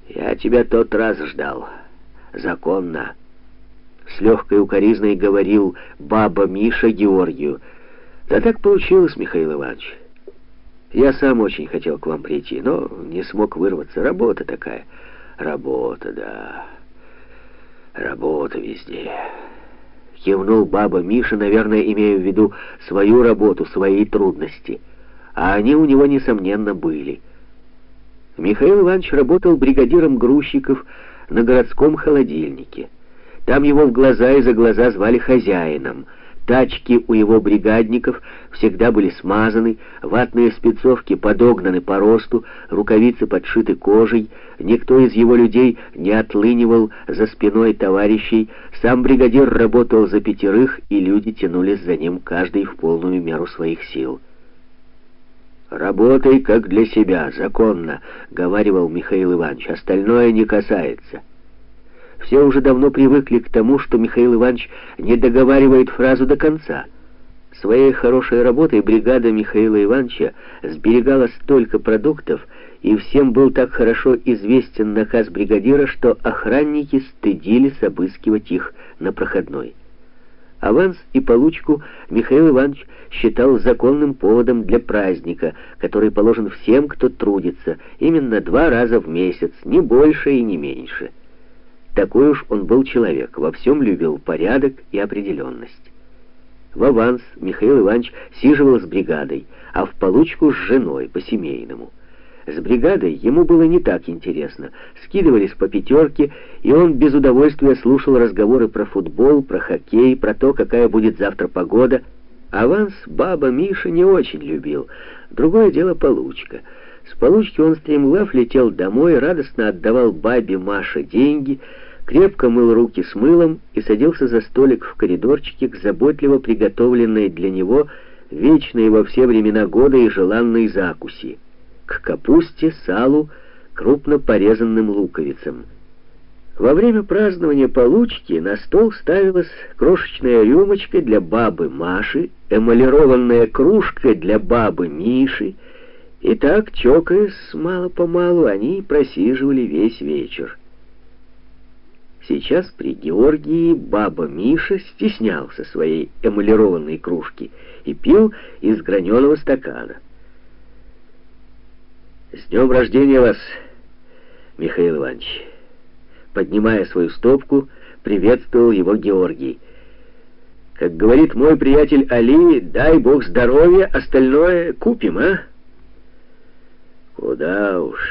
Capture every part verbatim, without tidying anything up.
Я тебя тот раз ждал. Законно. С легкой укоризной говорил баба Миша Георгию. Да так получилось, Михаил Иванович. Я сам очень хотел к вам прийти, но не смог вырваться. Работа такая. Работа, да. Работа везде. Кивнул баба Миша, наверное, имея в виду свою работу, свои трудности. А они у него, несомненно, были. Михаил Иванович работал бригадиром грузчиков на городском холодильнике. Там его в глаза и за глаза звали хозяином. Тачки у его бригадников всегда были смазаны, ватные спецовки подогнаны по росту, рукавицы подшиты кожей, никто из его людей не отлынивал за спиной товарищей, сам бригадир работал за пятерых, и люди тянулись за ним, каждый в полную меру своих сил. «Работай как для себя, законно», — говаривал Михаил Иванович, — «остальное не касается». Все уже давно привыкли к тому, что Михаил Иванович не договаривает фразу до конца. Своей хорошей работой бригада Михаила Ивановича сберегала столько продуктов, и всем был так хорошо известен наказ бригадира, что охранники стыдились обыскивать их на проходной. Аванс и получку Михаил Иванович считал законным поводом для праздника, который положен всем, кто трудится, именно два раза в месяц, не больше и не меньше. Такой уж он был человек, во всем любил порядок и определенность. В аванс Михаил Иванович сиживал с бригадой, а в получку с женой, по-семейному. С бригадой ему было не так интересно. Скидывались по пятерке, и он без удовольствия слушал разговоры про футбол, про хоккей, про то, какая будет завтра погода. Аванс баба Миша не очень любил. Другое дело получка. С получки он стремглав летел домой, радостно отдавал бабе Маше деньги, крепко мыл руки с мылом и садился за столик в коридорчике к заботливо приготовленной для него вечной во все времена года и желанной закуси, к капусте, салу, крупно порезанным луковицам. Во время празднования получки на стол ставилась крошечная рюмочка для бабы Маши, эмалированная кружка для бабы Миши, и так, чокаясь мало-помалу, они просиживали весь вечер. Сейчас при Георгии баба Миша стеснялся своей эмалированной кружки и пил из граненого стакана. «С днем рождения вас, Михаил Иванович!» Поднимая свою стопку, приветствовал его Георгий. «Как говорит мой приятель Али, дай бог здоровья, остальное купим, а?» «Куда уж!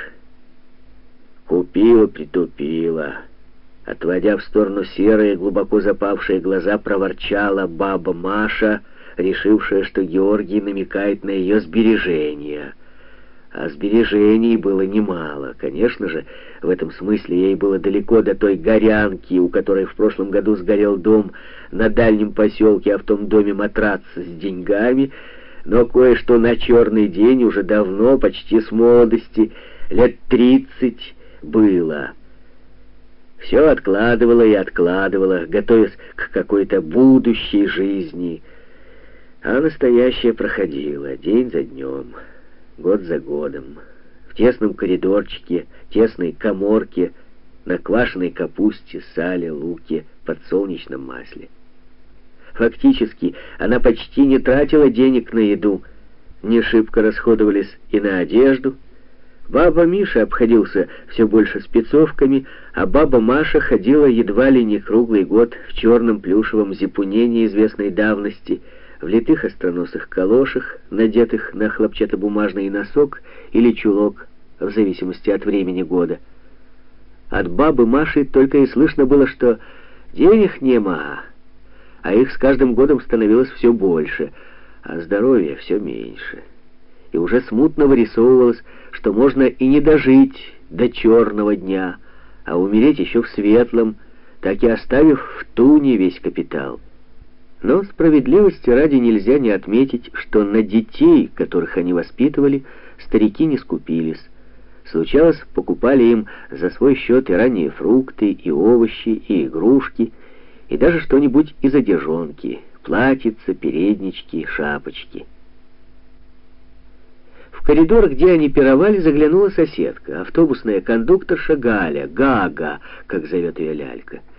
Купила-притупила!» Отводя в сторону серые, глубоко запавшие глаза, проворчала баба Маша, решившая, что Георгий намекает на ее сбережения. А сбережений было немало. Конечно же, в этом смысле ей было далеко до той горянки, у которой в прошлом году сгорел дом на дальнем поселке, а в том доме матрац с деньгами, но кое-что на черный день уже давно, почти с молодости, лет тридцать, было. Все откладывала и откладывала, готовясь к какой-то будущей жизни. А настоящее проходило день за днем, год за годом, в тесном коридорчике, тесной каморке, на квашеной капусте, сале, луке, подсолнечном масле. Фактически, она почти не тратила денег на еду, не шибко расходовались и на одежду. Баба Миша обходился все больше спецовками, а баба Маша ходила едва ли не круглый год в черном плюшевом зипуне неизвестной давности, в литых остроносых калошах, надетых на хлопчатобумажный носок или чулок, в зависимости от времени года. От бабы Маши только и слышно было, что денег нема, а их с каждым годом становилось все больше, а здоровья все меньше. И уже смутно вырисовывалось, что можно и не дожить до черного дня, а умереть еще в светлом, так и оставив в туне весь капитал. Но справедливости ради нельзя не отметить, что на детей, которых они воспитывали, старики не скупились. Случалось, покупали им за свой счет и ранние фрукты, и овощи, и игрушки, и даже что-нибудь из одежонки, платьица, переднички, шапочки. В коридор, где они пировали, заглянула соседка, автобусная кондукторша Галя, Гага, как зовет ее лялька.